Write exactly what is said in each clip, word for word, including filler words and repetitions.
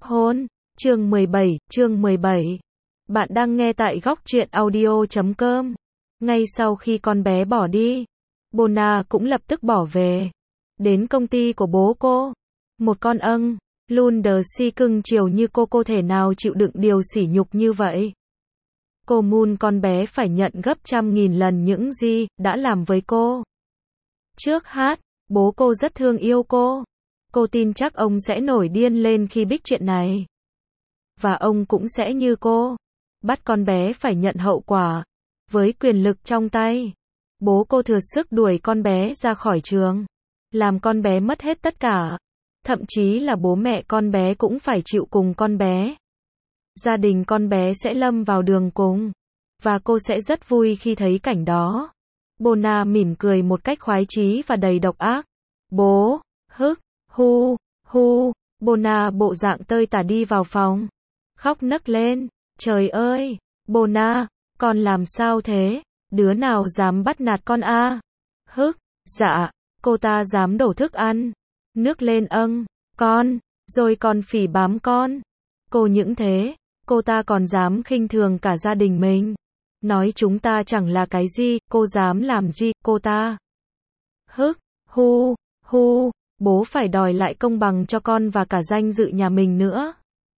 hôn. Chương mười bảy, chương mười bảy. Bạn đang nghe tại góc truyện audio chấm com. Ngay sau khi con bé bỏ đi, Bona cũng lập tức bỏ về. Đến công ty của bố cô. Một con âng, luôn đờ si cưng chiều như cô cô thể nào chịu đựng điều sỉ nhục như vậy. Cô Moon con bé phải nhận gấp trăm nghìn lần những gì đã làm với cô. Trước hát, bố cô rất thương yêu cô. Cô tin chắc ông sẽ nổi điên lên khi biết chuyện này. Và ông cũng sẽ như cô, bắt con bé phải nhận hậu quả. Với quyền lực trong tay, bố cô thừa sức đuổi con bé ra khỏi trường, làm con bé mất hết tất cả. Thậm chí là bố mẹ con bé cũng phải chịu cùng con bé. Gia đình con bé sẽ lâm vào đường cùng. Và cô sẽ rất vui khi thấy cảnh đó. Bona mỉm cười một cách khoái chí và đầy độc ác. Bố, hức, hu, hu. Bona bộ dạng tơi tả đi vào phòng. Khóc nấc lên. Trời ơi, Bona, con làm sao thế? Đứa nào dám bắt nạt con a? Hức, dạ, cô ta dám đổ thức ăn. Nước lên âng, con, rồi còn phỉ bám con. Cô những thế, cô ta còn dám khinh thường cả gia đình mình. Nói chúng ta chẳng là cái gì, cô dám làm gì, cô ta. Hức, hu, hu, bố phải đòi lại công bằng cho con và cả danh dự nhà mình nữa.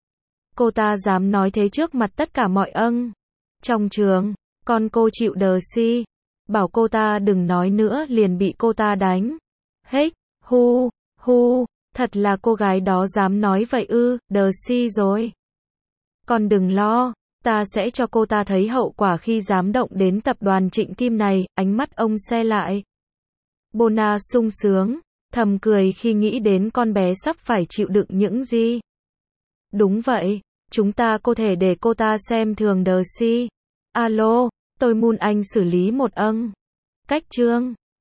Cô ta dám nói thế trước mặt tất cả mọi âng. Trong trường, con cô chịu đờ si. Bảo cô ta đừng nói nữa liền bị cô ta đánh. Hếch, hu, hu, thật là cô gái đó dám nói vậy ư, đờ si rồi. Con đừng lo, ta sẽ cho cô ta thấy hậu quả khi dám động đến tập đoàn Trịnh Kim này, ánh mắt ông se lại. Bona sung sướng, thầm cười khi nghĩ đến con bé sắp phải chịu đựng những gì. Đúng vậy, chúng ta có thể để cô ta xem thường đờ si. Alo, tôi Moon Anh xử lý một âng. Cách chương.